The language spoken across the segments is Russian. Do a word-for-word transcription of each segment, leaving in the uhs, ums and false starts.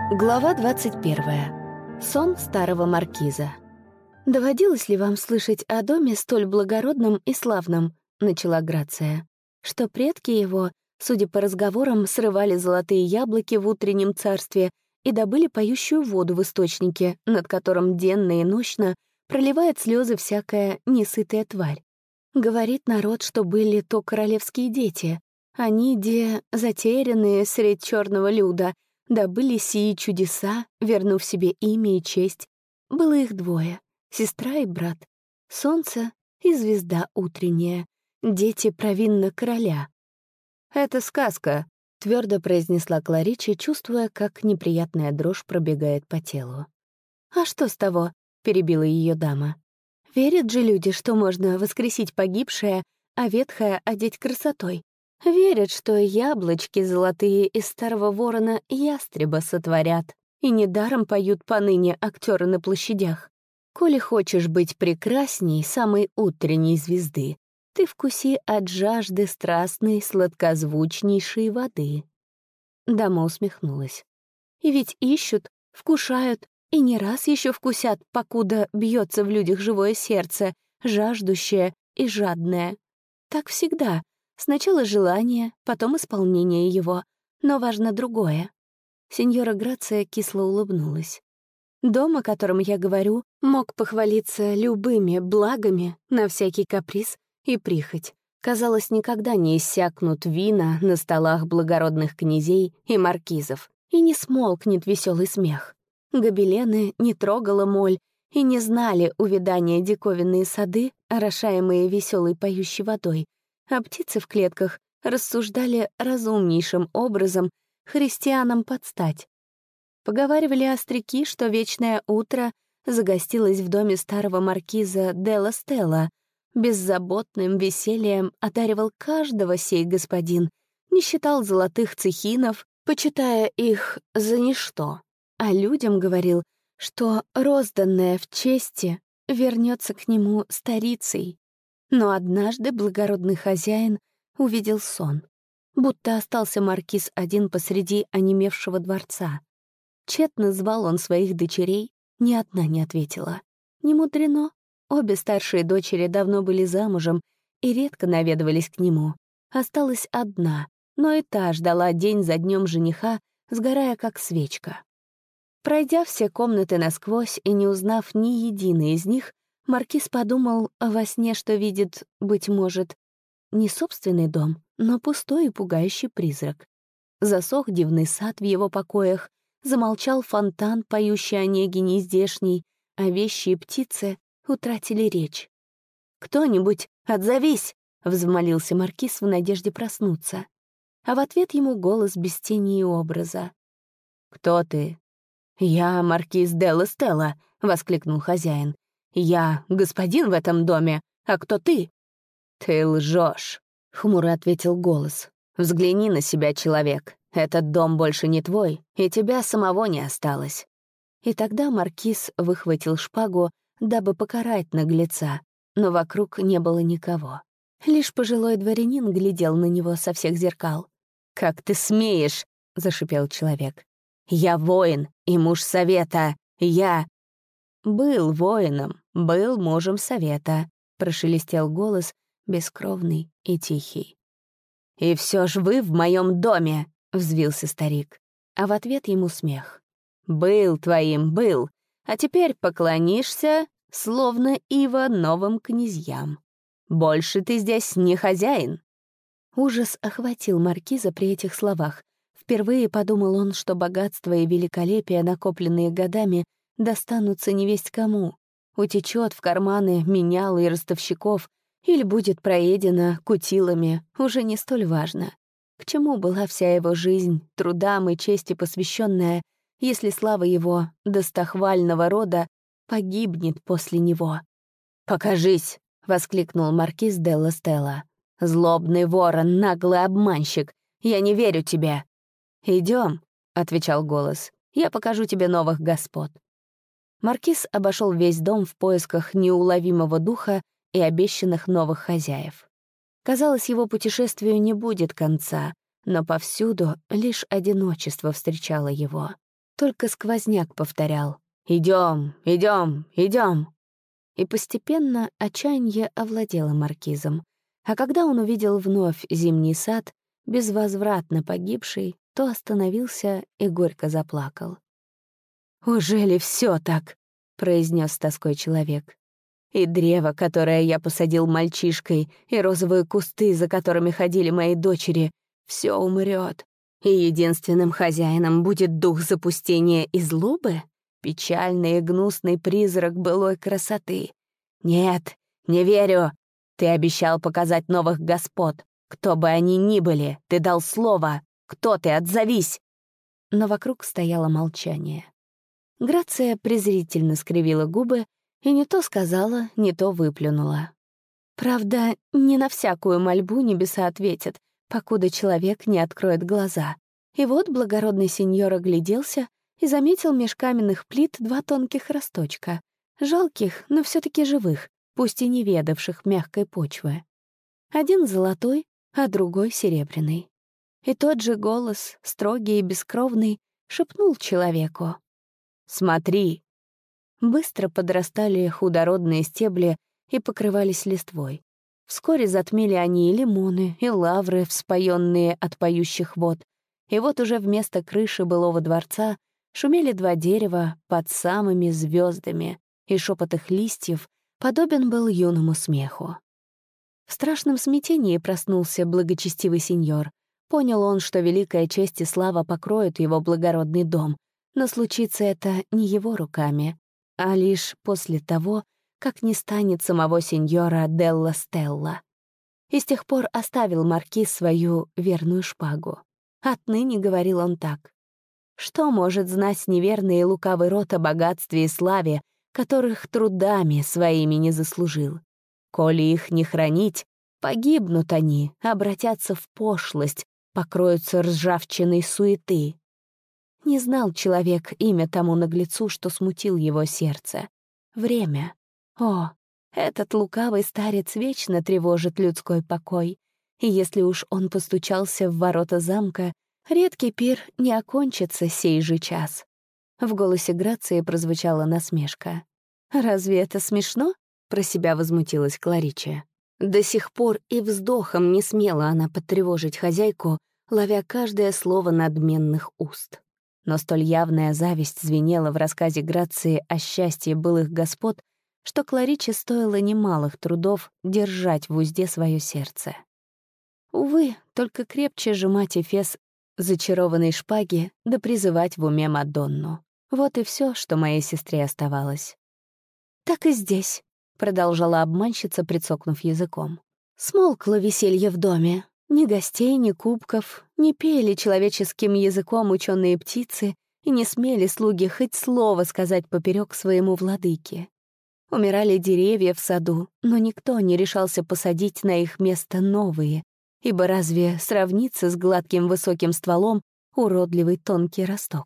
Глава двадцать первая. Сон старого маркиза. «Доводилось ли вам слышать о доме столь благородном и славном?» — начала Грация. «Что предки его, судя по разговорам, срывали золотые яблоки в утреннем царстве и добыли поющую воду в источнике, над которым денно и нощно проливает слезы всякая несытая тварь. Говорит народ, что были то королевские дети, они, де затерянные средь черного люда, добыли сии чудеса, вернув себе имя и честь. Было их двое — сестра и брат, солнце и звезда утренняя, дети провинно короля». «Это сказка», — твердо произнесла Кларичи, чувствуя, как неприятная дрожь пробегает по телу. «А что с того?» — перебила ее дама. «Верят же люди, что можно воскресить погибшее, а ветхое одеть красотой. Верят, что яблочки золотые из старого ворона ястреба сотворят, и недаром поют поныне актеры на площадях. Коли хочешь быть прекрасней самой утренней звезды, ты вкуси от жажды страстной сладкозвучнейшей воды». Дама усмехнулась. «И ведь ищут, вкушают, и не раз еще вкусят, покуда бьется в людях живое сердце, жаждущее и жадное. Так всегда. Сначала желание, потом исполнение его, но важно другое». Сеньора Грация кисло улыбнулась. «Дом, о котором я говорю, мог похвалиться любыми благами на всякий каприз и прихоть. Казалось, никогда не иссякнут вина на столах благородных князей и маркизов, и не смолкнет веселый смех. Гобелены не трогала моль, и не знали увядания диковинные сады, орошаемые веселой поющей водой, а птицы в клетках рассуждали разумнейшим образом христианам подстать. Поговаривали остряки, что вечное утро загостилось в доме старого маркиза Делла Стелла, беззаботным весельем одаривал каждого сей господин, не считал золотых цехинов, почитая их за ничто, а людям говорил, что розданное в чести вернется к нему старицей. Но однажды благородный хозяин увидел сон, будто остался маркиз один посреди онемевшего дворца. Тщетно звал он своих дочерей, ни одна не ответила. Не мудрено, обе старшие дочери давно были замужем и редко наведывались к нему. Осталась одна, но и та ждала день за днем жениха, сгорая как свечка. Пройдя все комнаты насквозь и не узнав ни единой из них, маркиз подумал во сне, что видит, быть может, не собственный дом, но пустой и пугающий призрак. Засох дивный сад в его покоях, замолчал фонтан, поющий о неге нездешней, а вещи и птицы утратили речь. «Кто-нибудь, отзовись!» — взмолился маркиз в надежде проснуться. А в ответ ему голос без тени и образа. «Кто ты?» «Я маркиз Делла Стелла», — воскликнул хозяин. «Я господин в этом доме, а кто ты?» «Ты лжешь», — хмуро ответил голос. «Взгляни на себя, человек. Этот дом больше не твой, и тебя самого не осталось». И тогда маркиз выхватил шпагу, дабы покарать наглеца, но вокруг не было никого. Лишь пожилой дворянин глядел на него со всех зеркал. «Как ты смеешь?» — зашипел человек. «Я воин и муж совета. Я...» «Был воином, был мужем совета», — прошелестел голос, бескровный и тихий. «И все ж вы в моем доме!» — взвился старик. А в ответ ему смех. «Был твоим, был, а теперь поклонишься, словно ива, новым князьям. Больше ты здесь не хозяин». Ужас охватил маркиза при этих словах. Впервые подумал он, что богатство и великолепие, накопленные годами, достанутся невесть кому, утечет в карманы менял и ростовщиков или будет проедено кутилами, уже не столь важно. К чему была вся его жизнь, трудам и чести посвященная, если слава его достохвального рода погибнет после него? «Покажись!» — воскликнул маркиз Делла Стелла. «Злобный ворон, наглый обманщик! Я не верю тебе!» «Идем», — отвечал голос, — «я покажу тебе новых господ». Маркиз обошел весь дом в поисках неуловимого духа и обещанных новых хозяев. Казалось, его путешествию не будет конца, но повсюду лишь одиночество встречало его. Только сквозняк повторял: «Идем, идем, идем». И постепенно отчаяние овладело маркизом. А когда он увидел вновь зимний сад, безвозвратно погибший, то остановился и горько заплакал. «Уже ли все так?» — произнес с тоской человек. «И древо, которое я посадил мальчишкой, и розовые кусты, за которыми ходили мои дочери, все умрет. И единственным хозяином будет дух запустения и злобы, печальный и гнусный призрак былой красоты. Нет, не верю. Ты обещал показать новых господ. Кто бы они ни были, ты дал слово. Кто ты, отзовись!» Но вокруг стояло молчание. Грация презрительно скривила губы и не то сказала, не то выплюнула. Правда, не на всякую мольбу небеса ответят, покуда человек не откроет глаза. И вот благородный сеньор огляделся и заметил меж каменных плит два тонких росточка, жалких, но все таки живых, пусть и не ведавших мягкой почвы. Один золотой, а другой серебряный. И тот же голос, строгий и бескровный, шепнул человеку: «Смотри!» Быстро подрастали худородные стебли и покрывались листвой. Вскоре затмили они и лимоны, и лавры, вспоенные от поющих вод. И вот уже вместо крыши былого дворца шумели два дерева под самыми звездами, и шепот их листьев подобен был юному смеху. В страшном смятении проснулся благочестивый сеньор. Понял он, что великая честь и слава покроют его благородный дом, но случится это не его руками, а лишь после того, как не станет самого сеньора Делла Стелла. И с тех пор оставил маркиз свою верную шпагу. Отныне говорил он так: «Что может знать неверный и лукавый род о богатстве и славе, которых трудами своими не заслужил? Коли их не хранить, погибнут они, обратятся в пошлость, покроются ржавчиной суеты». Не знал человек имя тому наглецу, что смутил его сердце. Время. О, этот лукавый старец вечно тревожит людской покой. И если уж он постучался в ворота замка, редкий пир не окончится сей же час. В голосе Грации прозвучала насмешка. «Разве это смешно?» — про себя возмутилась Кларича. До сих пор и вздохом не смела она потревожить хозяйку, ловя каждое слово надменных уст. Но столь явная зависть звенела в рассказе Грации о счастье былых господ, что Клариче стоило немалых трудов держать в узде свое сердце. Увы, только крепче сжимать эфес зачарованной шпаги да призывать в уме Мадонну. Вот и все, что моей сестре оставалось. «Так и здесь», — продолжала обманщица, прицокнув языком. «Смолкло веселье в доме. Ни гостей, ни кубков, не пели человеческим языком ученые птицы и не смели слуги хоть слово сказать поперек своему владыке. Умирали деревья в саду, но никто не решался посадить на их место новые, ибо разве сравнится с гладким высоким стволом уродливый тонкий росток?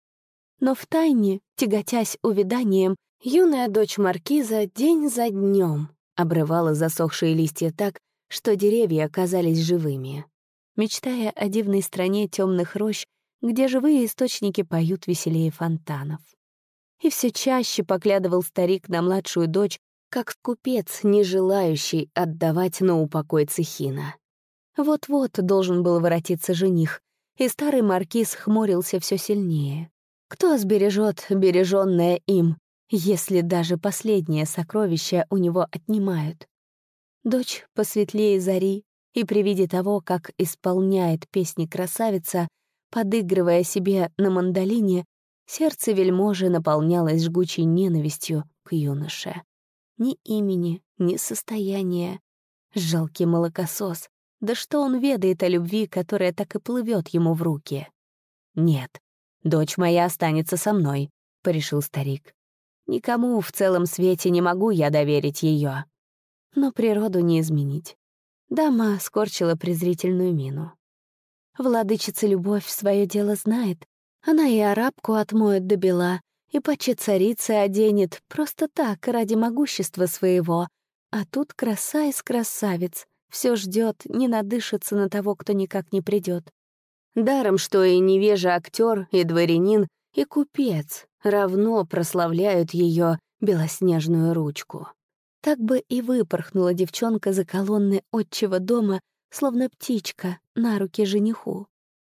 Но втайне, тяготясь увяданием, юная дочь маркиза день за днем обрывала засохшие листья так, что деревья оказались живыми, мечтая о дивной стране темных рощ, где живые источники поют веселее фонтанов. И все чаще поглядывал старик на младшую дочь, как купец, не желающий отдавать на упокой Цехина. Вот-вот должен был воротиться жених, и старый маркиз хмурился все сильнее. Кто сбережет береженное им, если даже последнее сокровище у него отнимают? Дочь посветлее зари, и при виде того, как исполняет песни красавица, подыгрывая себе на мандолине, сердце вельможи наполнялось жгучей ненавистью к юноше. Ни имени, ни состояния. Жалкий молокосос. Да что он ведает о любви, которая так и плывет ему в руки? «Нет, дочь моя останется со мной», — порешил старик. «Никому в целом свете не могу я доверить ее». Но природу не изменить. Дама скорчила презрительную мину. Владычица Любовь свое дело знает. Она и арабку отмоет до бела, и почти царицы оденет просто так, ради могущества своего. А тут краса из красавиц. Все ждет, не надышится на того, кто никак не придет. Даром, что и невежа актер, и дворянин, и купец равно прославляют ее белоснежную ручку. Так бы и выпорхнула девчонка за колонны отчего дома, словно птичка, на руки жениху.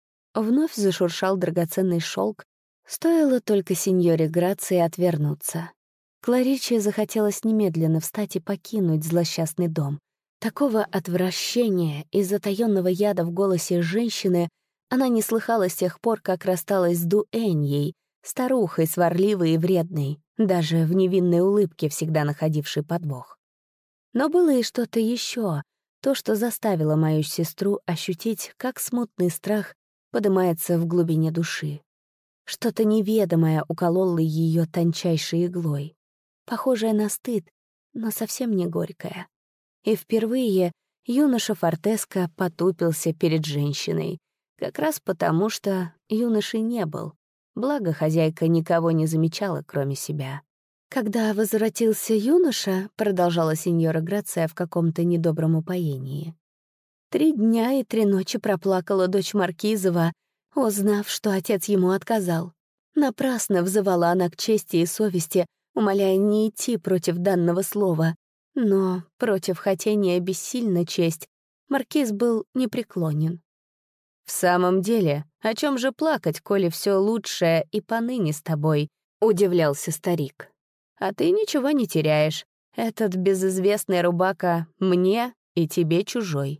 Вновь зашуршал драгоценный шелк, стоило только сеньоре Грации отвернуться. Клариче захотелось немедленно встать и покинуть злосчастный дом. Такого отвращения и затаённого яда в голосе женщины она не слыхала с тех пор, как рассталась с Дуэньей, старухой сварливой и вредной, даже в невинной улыбке всегда находившей подвох. Но было и что-то еще, то, что заставило мою сестру ощутить, как смутный страх поднимается в глубине души. Что-то неведомое укололо ее тончайшей иглой, похожее на стыд, но совсем не горькое. И впервые юноша Фортеско потупился перед женщиной, как раз потому, что юношей не был, благо хозяйка никого не замечала, кроме себя. «Когда возвратился юноша», — продолжала сеньора Грация в каком-то недобром упоении, «три дня и три ночи проплакала дочь Маркизова, узнав, что отец ему отказал. Напрасно взывала она к чести и совести, умоляя не идти против данного слова. Но против хотения бессильна честь, Маркиз был непреклонен. «В самом деле, о чем же плакать, коли все лучшее и поныне с тобой?» — удивлялся старик. «А ты ничего не теряешь. Этот безызвестный рубака мне и тебе чужой».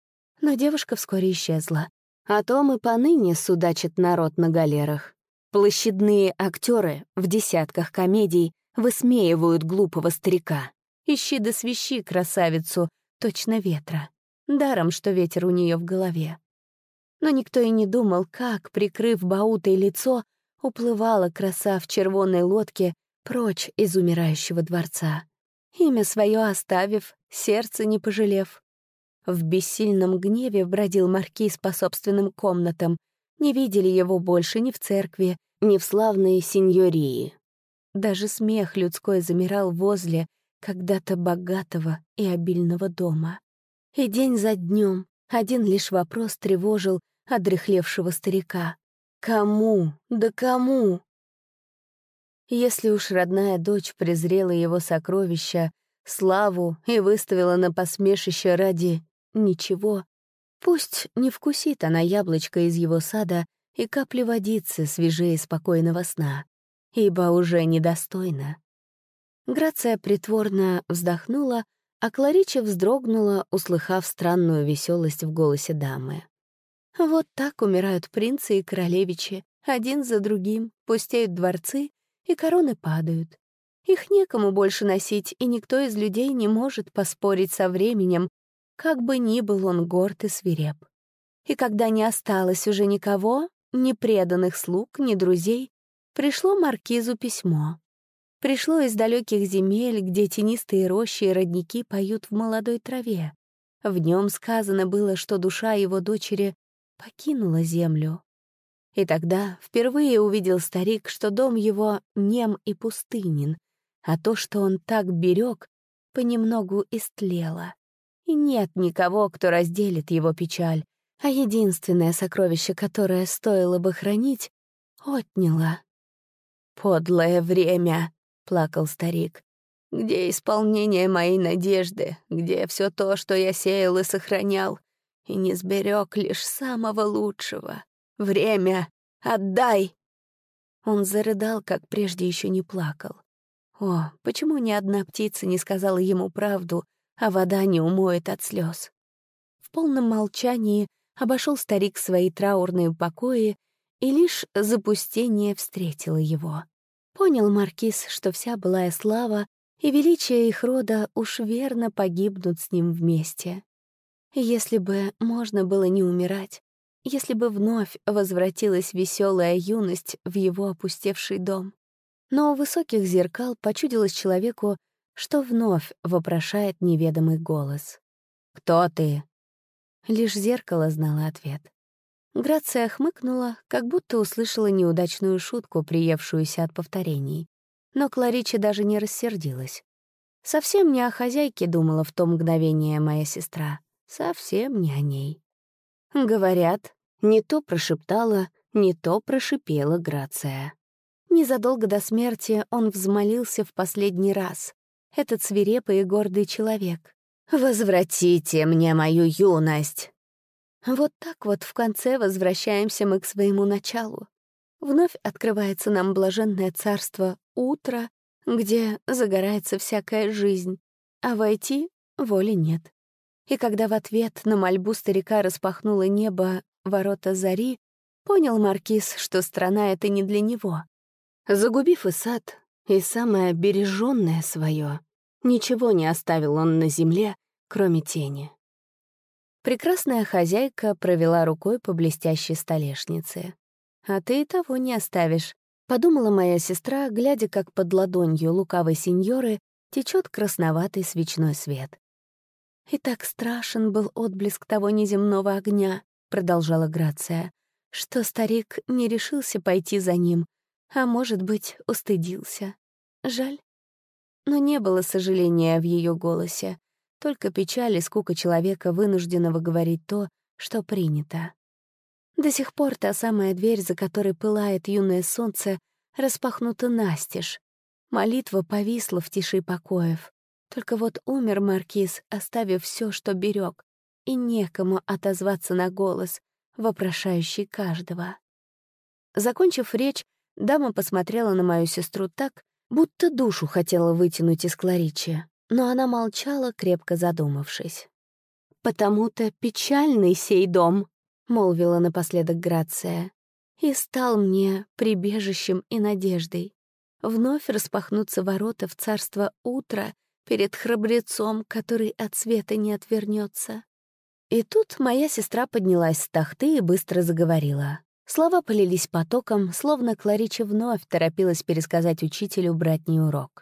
Но девушка вскоре исчезла. О том и поныне судачит народ на галерах. Площадные актеры в десятках комедий высмеивают глупого старика. Ищи да свищи красавицу, точно ветра. Даром, что ветер у нее в голове. Но никто и не думал, как, прикрыв баутой лицо, уплывала краса в червонной лодке прочь из умирающего дворца. Имя свое оставив, сердце не пожалев. В бессильном гневе бродил маркиз по собственным комнатам. Не видели его больше ни в церкви, ни в славной сеньории. Даже смех людской замирал возле когда-то богатого и обильного дома. И день за днем один лишь вопрос тревожил одряхлевшего старика. Кому? Да кому? Если уж родная дочь презрела его сокровища, славу и выставила на посмешище ради ничего, пусть не вкусит она яблочко из его сада и капли водицы свежее спокойного сна, ибо уже недостойна. Грация притворно вздохнула, а Кларича вздрогнула, услыхав странную веселость в голосе дамы. Вот так умирают принцы и королевичи, один за другим, пустеют дворцы, и короны падают. Их некому больше носить, и никто из людей не может поспорить со временем, как бы ни был он горд и свиреп. И когда не осталось уже никого, ни преданных слуг, ни друзей, пришло маркизу письмо. Пришло из далеких земель, где тенистые рощи и родники поют в молодой траве. В нем сказано было, что душа его дочери покинула землю. И тогда впервые увидел старик, что дом его нем и пустынен, а то, что он так берег, понемногу истлело. И нет никого, кто разделит его печаль, а единственное сокровище, которое стоило бы хранить, отняло. «Подлое время!» — плакал старик. «Где исполнение моей надежды? Где все то, что я сеял и сохранял? И не сберег лишь самого лучшего. Время! Отдай!» Он зарыдал, как прежде еще не плакал. О, почему ни одна птица не сказала ему правду, а вода не умоет от слез? В полном молчании обошел старик свои траурные покои, и лишь запустение встретило его. Понял маркиз, что вся былая слава и величие их рода уж верно погибнут с ним вместе. Если бы можно было не умирать, если бы вновь возвратилась веселая юность в его опустевший дом. Но у высоких зеркал почудилось человеку, что вновь вопрошает неведомый голос. «Кто ты?» Лишь зеркало знало ответ. Грация хмыкнула, как будто услышала неудачную шутку, приевшуюся от повторений. Но Кларича даже не рассердилась. Совсем не о хозяйке думала в то мгновение моя сестра. Совсем не о ней. Говорят, не то прошептала, не то прошипела Грация. Незадолго до смерти он взмолился в последний раз. Этот свирепый и гордый человек. «Возвратите мне мою юность!» Вот так вот в конце возвращаемся мы к своему началу. Вновь открывается нам блаженное царство утра, где загорается всякая жизнь, а войти воли нет. И когда в ответ на мольбу старика распахнуло небо ворота зари, понял маркиз, что страна эта не для него. Загубив и сад, и самое береженное свое, ничего не оставил он на земле, кроме тени. Прекрасная хозяйка провела рукой по блестящей столешнице. «А ты и того не оставишь», — подумала моя сестра, глядя, как под ладонью лукавой сеньоры течет красноватый свечной свет. «И так страшен был отблеск того неземного огня», — продолжала Грация, «что старик не решился пойти за ним, а, может быть, устыдился. Жаль». Но не было сожаления в ее голосе, только печаль и скука человека, вынужденного говорить то, что принято. До сих пор та самая дверь, за которой пылает юное солнце, распахнута настежь. Молитва повисла в тиши покоев. Только вот умер маркиз, оставив все, что берег, и некому отозваться на голос, вопрошающий каждого. Закончив речь, дама посмотрела на мою сестру так, будто душу хотела вытянуть из Кларичи, но она молчала, крепко задумавшись. «Потому-то печальный сей дом», — молвила напоследок Грация, «и стал мне прибежищем и надеждой. Вновь распахнутся ворота в царство утра перед храбрецом, который от света не отвернется». И тут моя сестра поднялась с тахты и быстро заговорила. Слова полились потоком, словно Кларича вновь торопилась пересказать учителю братний урок.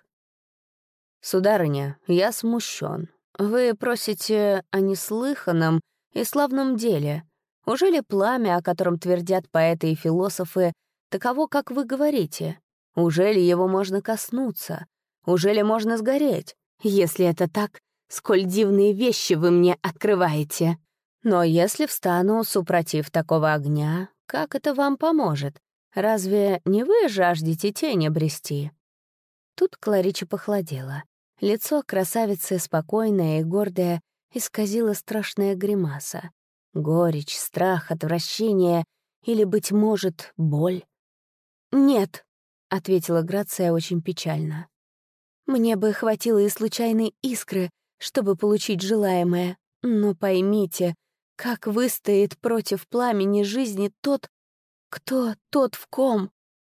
«Сударыня, я смущен. Вы просите о неслыханном и славном деле. Ужели пламя, о котором твердят поэты и философы, таково, как вы говорите? Ужели его можно коснуться? Ужели можно сгореть? Если это так, сколь дивные вещи вы мне открываете. Но если встану супротив такого огня, как это вам поможет? Разве не вы жаждете тень обрести?» Тут Кларича похолодела. Лицо красавицы, спокойное и гордое, исказило страшная гримаса. Горечь, страх, отвращение или, быть может, боль. «Нет», — ответила Грация очень печально. «Мне бы хватило и случайной искры, чтобы получить желаемое. Но поймите, как выстоит против пламени жизни тот, кто тот в ком».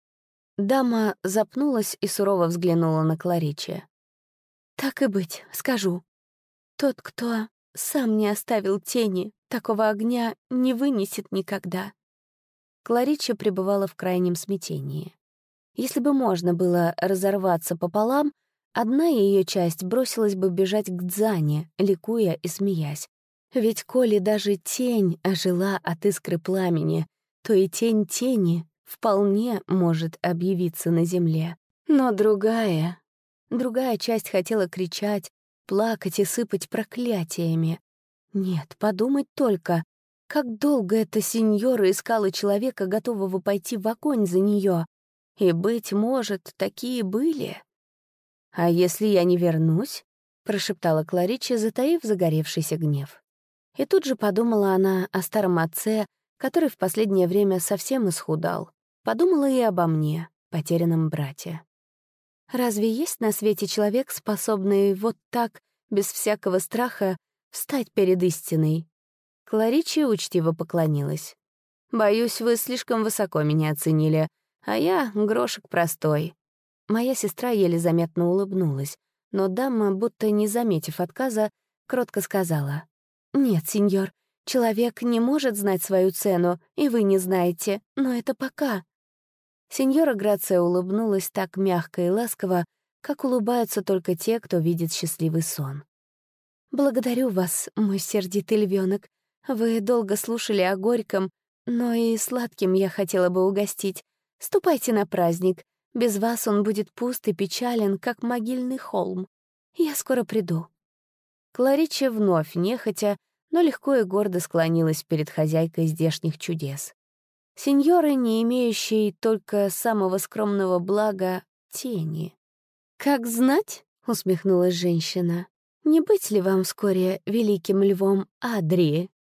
Дама запнулась и сурово взглянула на Кларичи. «Так и быть, скажу. Тот, кто сам не оставил тени, такого огня не вынесет никогда». Кларича пребывала в крайнем смятении. Если бы можно было разорваться пополам, одна ее часть бросилась бы бежать к Дзане, ликуя и смеясь. Ведь коли даже тень ожила от искры пламени, то и тень тени вполне может объявиться на земле. Но другая, другая часть хотела кричать, плакать и сыпать проклятиями. Нет, подумать только, как долго эта сеньора искала человека, готового пойти в огонь за нее. И, быть может, такие были. «А если я не вернусь?» — прошептала Кларича, затаив загоревшийся гнев. И тут же подумала она о старом отце, который в последнее время совсем исхудал. Подумала и обо мне, потерянном брате. Разве есть на свете человек, способный вот так, без всякого страха, встать перед истиной? Кларича учтиво поклонилась. «Боюсь, вы слишком высоко меня оценили, а я — грошек простой». Моя сестра еле заметно улыбнулась, но дама, будто не заметив отказа, кротко сказала: «Нет, сеньор, человек не может знать свою цену, и вы не знаете, но это пока». Сеньора Грация улыбнулась так мягко и ласково, как улыбаются только те, кто видит счастливый сон. «Благодарю вас, мой сердитый львёнок. Вы долго слушали о горьком, но и сладким я хотела бы угостить. Ступайте на праздник. Без вас он будет пуст и печален, как могильный холм. Я скоро приду». Кларича вновь нехотя, но легко и гордо склонилась перед хозяйкой здешних чудес. сеньоры, не имеющей только самого скромного блага — тени. «Как знать?» — усмехнулась женщина. «Не быть ли вам вскоре великим львом Адри?»